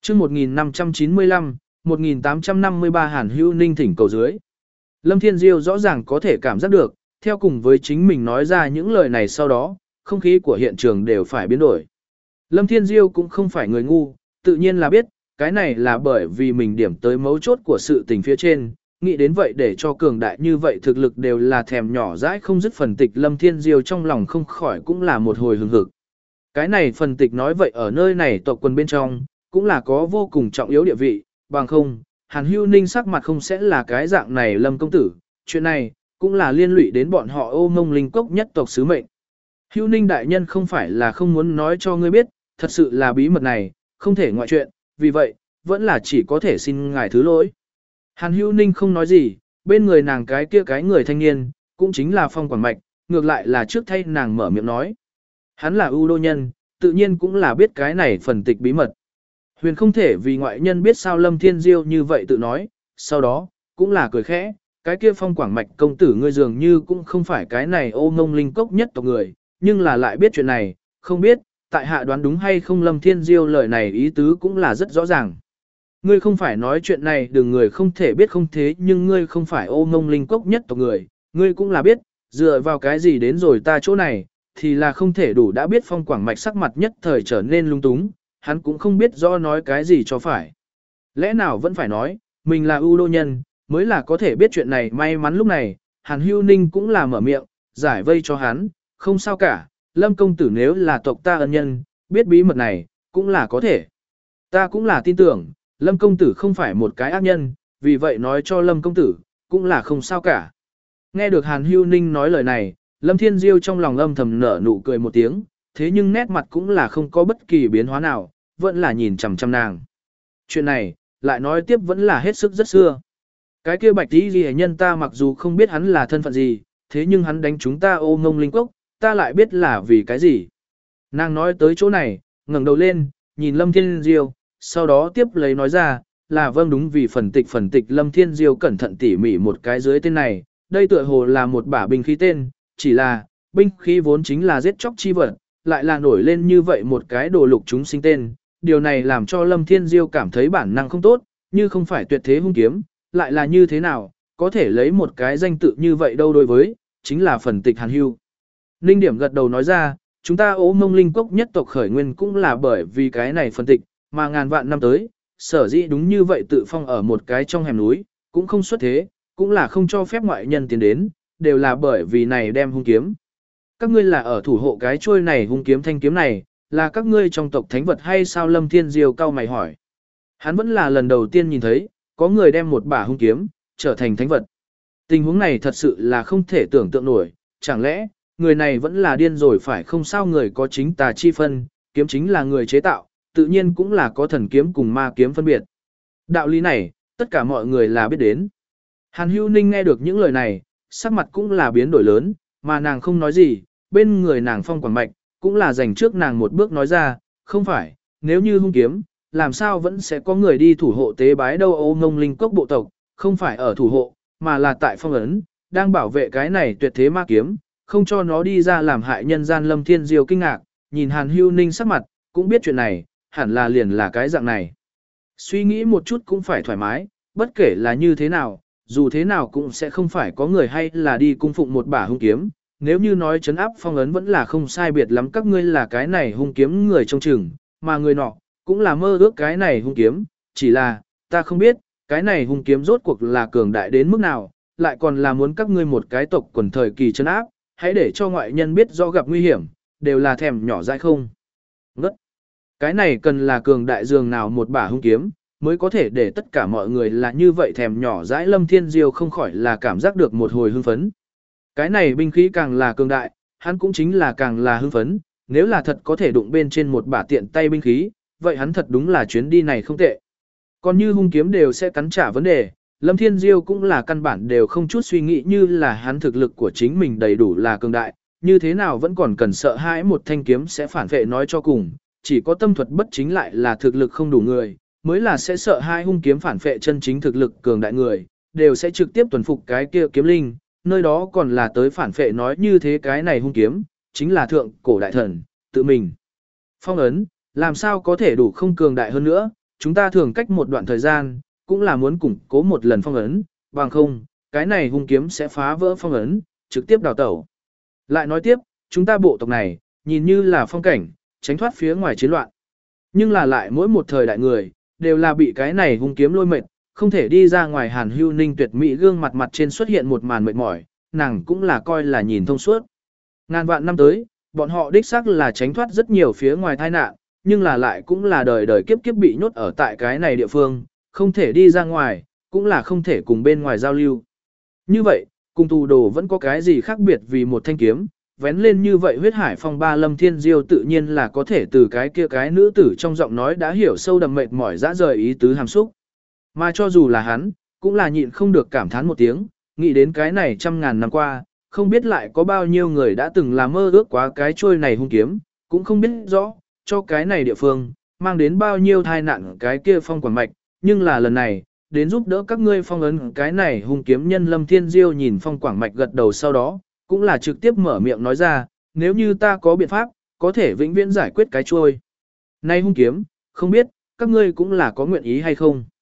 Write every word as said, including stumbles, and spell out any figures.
chương một nghìn năm trăm chín mươi lăm, một nghìn tám trăm năm mươi ba Hàn Hữu Ninh thỉnh cầu dưới. Lâm Thiên Diêu rõ ràng có thể cảm giác được, theo cùng với chính mình nói ra những lời này sau đó, không khí của hiện trường đều phải biến đổi. Lâm Thiên Diêu cũng không phải người ngu, tự nhiên là biết, cái này là bởi vì mình điểm tới mấu chốt của sự tình phía trên, nghĩ đến vậy để cho cường đại như vậy thực lực đều là thèm nhỏ dãi không dứt phần tịch. Lâm Thiên Diêu trong lòng không khỏi cũng là một hồi hừng hực. Cái này phần tịch nói vậy ở nơi này tộc quần bên trong, cũng là có vô cùng trọng yếu địa vị, bằng không, Hàn Hữu Ninh sắc mặt không sẽ là cái dạng này. Lâm công tử, chuyện này, cũng là liên lụy đến bọn họ Ô Mông Linh Cốc nhất tộc sứ mệnh. Hữu Ninh đại nhân không phải là không muốn nói cho ngươi biết, thật sự là bí mật này, không thể ngoại chuyện, vì vậy, vẫn là chỉ có thể xin ngài thứ lỗi. Hàn Hữu Ninh không nói gì, bên người nàng cái kia cái người thanh niên, cũng chính là Phong Quảng Mạch, ngược lại là trước thay nàng mở miệng nói. Hắn là ưu đô nhân, tự nhiên cũng là biết cái này phần tịch bí mật. Huyền không thể vì ngoại nhân biết sao Lâm Thiên Diêu như vậy tự nói, sau đó, cũng là cười khẽ, cái kia Phong Quảng Mạch công tử ngươi dường như cũng không phải cái này Ô Mông Linh Cốc nhất tộc người, nhưng là lại biết chuyện này, không biết, tại hạ đoán đúng hay không. Lâm Thiên Diêu lời này ý tứ cũng là rất rõ ràng. Ngươi không phải nói chuyện này đừng người không thể biết không thế, nhưng ngươi không phải Ô Mông Linh Cốc nhất tộc người, ngươi cũng là biết, dựa vào cái gì đến rồi ta chỗ này, thì là không thể đủ. Đã biết Phong Quảng Mạch sắc mặt nhất thời trở nên lung túng, hắn cũng không biết do nói cái gì cho phải. Lẽ nào vẫn phải nói, mình là ưu đô nhân, mới là có thể biết chuyện này. May mắn lúc này, Hàn Hữu Ninh cũng là mở miệng, giải vây cho hắn, không sao cả, Lâm công tử nếu là tộc ta ân nhân, biết bí mật này, cũng là có thể. Ta cũng là tin tưởng, Lâm công tử không phải một cái ác nhân, vì vậy nói cho Lâm công tử, cũng là không sao cả. Nghe được Hàn Hữu Ninh nói lời này, Lâm Thiên Diêu trong lòng âm thầm nở nụ cười một tiếng, thế nhưng nét mặt cũng là không có bất kỳ biến hóa nào, vẫn là nhìn chằm chằm nàng. Chuyện này, lại nói tiếp vẫn là hết sức rất xưa. Cái kia bạch tí ghi nhân ta mặc dù không biết hắn là thân phận gì, thế nhưng hắn đánh chúng ta Ô Mông Linh Cốc, ta lại biết là vì cái gì. Nàng nói tới chỗ này, ngẩng đầu lên, nhìn Lâm Thiên Diêu, sau đó tiếp lấy nói ra, là vâng đúng vì phần tịch phần tịch. Lâm Thiên Diêu cẩn thận tỉ mỉ một cái dưới tên này, đây tựa hồ là một bả binh khí tên, chỉ là, binh khí vốn chính là giết chóc chi vật, lại là nổi lên như vậy một cái đồ lục chúng sinh tên. Điều này làm cho Lâm Thiên Diêu cảm thấy bản năng không tốt, như không phải tuyệt thế hung kiếm, lại là như thế nào, có thể lấy một cái danh tự như vậy đâu. Đối với, chính là phần tịch Hàn Hữu Ninh điểm gật đầu nói ra, chúng ta Ô Mông Linh Cốc nhất tộc khởi nguyên cũng là bởi vì cái này phần tịch, mà ngàn vạn năm tới, sở dĩ đúng như vậy tự phong ở một cái trong hẻm núi, cũng không xuất thế, cũng là không cho phép ngoại nhân tiến đến, đều là bởi vì này đem hung kiếm. Các ngươi là ở thủ hộ cái trôi này hung kiếm thanh kiếm này, là các ngươi trong tộc thánh vật hay sao? Lâm Thiên Diêu cao mày hỏi. Hắn vẫn là lần đầu tiên nhìn thấy, có người đem một bả hung kiếm, trở thành thánh vật. Tình huống này thật sự là không thể tưởng tượng nổi, chẳng lẽ, người này vẫn là điên rồi phải không? Sao người có chính tà chi phân, kiếm chính là người chế tạo, tự nhiên cũng là có thần kiếm cùng ma kiếm phân biệt. Đạo lý này, tất cả mọi người là biết đến. Hàn Hữu Ninh nghe được những lời này, sắc mặt cũng là biến đổi lớn, mà nàng không nói gì, bên người nàng Phong Quảng Mạch, cũng là dành trước nàng một bước nói ra, không phải, nếu như hung kiếm, làm sao vẫn sẽ có người đi thủ hộ tế bái đâu? Ô Mông Linh Cốc bộ tộc, không phải ở thủ hộ, mà là tại phong ấn, đang bảo vệ cái này tuyệt thế ma kiếm, không cho nó đi ra làm hại nhân gian. Lâm Thiên Diêu kinh ngạc, nhìn Hàn Hữu Ninh sắc mặt, cũng biết chuyện này, hẳn là liền là cái dạng này. Suy nghĩ một chút cũng phải thoải mái, bất kể là như thế nào, dù thế nào cũng sẽ không phải có người hay là đi cung phụng một bả hung kiếm. Nếu như nói trấn áp phong ấn vẫn là không sai biệt lắm, các ngươi là cái này hung kiếm người trông chừng, mà người nọ, cũng là mơ ước cái này hung kiếm, chỉ là, ta không biết, cái này hung kiếm rốt cuộc là cường đại đến mức nào, lại còn là muốn các ngươi một cái tộc quần thời kỳ trấn áp, hãy để cho ngoại nhân biết do gặp nguy hiểm, đều là thèm nhỏ dại không. Ngất! Cái này cần là cường đại dường nào một bả hung kiếm, mới có thể để tất cả mọi người là như vậy thèm nhỏ dãi. Lâm Thiên Diêu không khỏi là cảm giác được một hồi hưng phấn. Cái này binh khí càng là cường đại, hắn cũng chính là càng là hưng phấn, nếu là thật có thể đụng bên trên một bả tiện tay binh khí, vậy hắn thật đúng là chuyến đi này không tệ. Còn như hung kiếm đều sẽ cắn trả vấn đề, Lâm Thiên Diêu cũng là căn bản đều không chút suy nghĩ, như là hắn thực lực của chính mình đầy đủ là cường đại, như thế nào vẫn còn cần sợ hãi một thanh kiếm sẽ phản vệ. Nói cho cùng, chỉ có tâm thuật bất chính lại là thực lực không đủ người, mới là sẽ sợ hai hung kiếm phản vệ. Chân chính thực lực cường đại người, đều sẽ trực tiếp tuần phục cái kia kiếm linh, nơi đó còn là tới phản vệ. Nói như thế cái này hung kiếm, chính là thượng cổ đại thần, tự mình phong ấn, làm sao có thể đủ không cường đại hơn nữa, chúng ta thường cách một đoạn thời gian, cũng là muốn củng cố một lần phong ấn, bằng không, cái này hung kiếm sẽ phá vỡ phong ấn, trực tiếp đào tẩu. Lại nói tiếp, chúng ta bộ tộc này, nhìn như là phong cảnh, tránh thoát phía ngoài chiến loạn. Nhưng là lại mỗi một thời đại người, đều là bị cái này hung kiếm lôi mệt, không thể đi ra ngoài. Hàn Hưu Ninh tuyệt mỹ gương mặt mặt trên xuất hiện một màn mệt mỏi, nàng cũng là coi là nhìn thông suốt. Ngàn vạn năm tới, bọn họ đích xác là tránh thoát rất nhiều phía ngoài tai nạn, nhưng là lại cũng là đời đời kiếp kiếp bị nhốt ở tại cái này địa phương, không thể đi ra ngoài, cũng là không thể cùng bên ngoài giao lưu. Như vậy, cùng tù đồ vẫn có cái gì khác biệt vì một thanh kiếm, vén lên như vậy huyết hải phong ba. Lâm Thiên Diêu tự nhiên là có thể từ cái kia cái nữ tử trong giọng nói đã hiểu sâu đậm mệt mỏi dã rời ý tứ hàm xúc. Mà cho dù là hắn, cũng là nhịn không được cảm thán một tiếng, nghĩ đến cái này trăm ngàn năm qua, không biết lại có bao nhiêu người đã từng làm mơ ước quá cái trôi này hung kiếm, cũng không biết rõ, cho cái này địa phương, mang đến bao nhiêu tai nạn cái kia phong quảng mạch, nhưng là lần này, đến giúp đỡ các ngươi phong ấn cái này hung kiếm nhân. Lâm Thiên Diêu nhìn phong quảng mạch gật đầu, sau đó, cũng là trực tiếp mở miệng nói ra, nếu như ta có biện pháp, có thể vĩnh viễn giải quyết cái trôi này hung kiếm, không biết, các ngươi cũng là có nguyện ý hay không.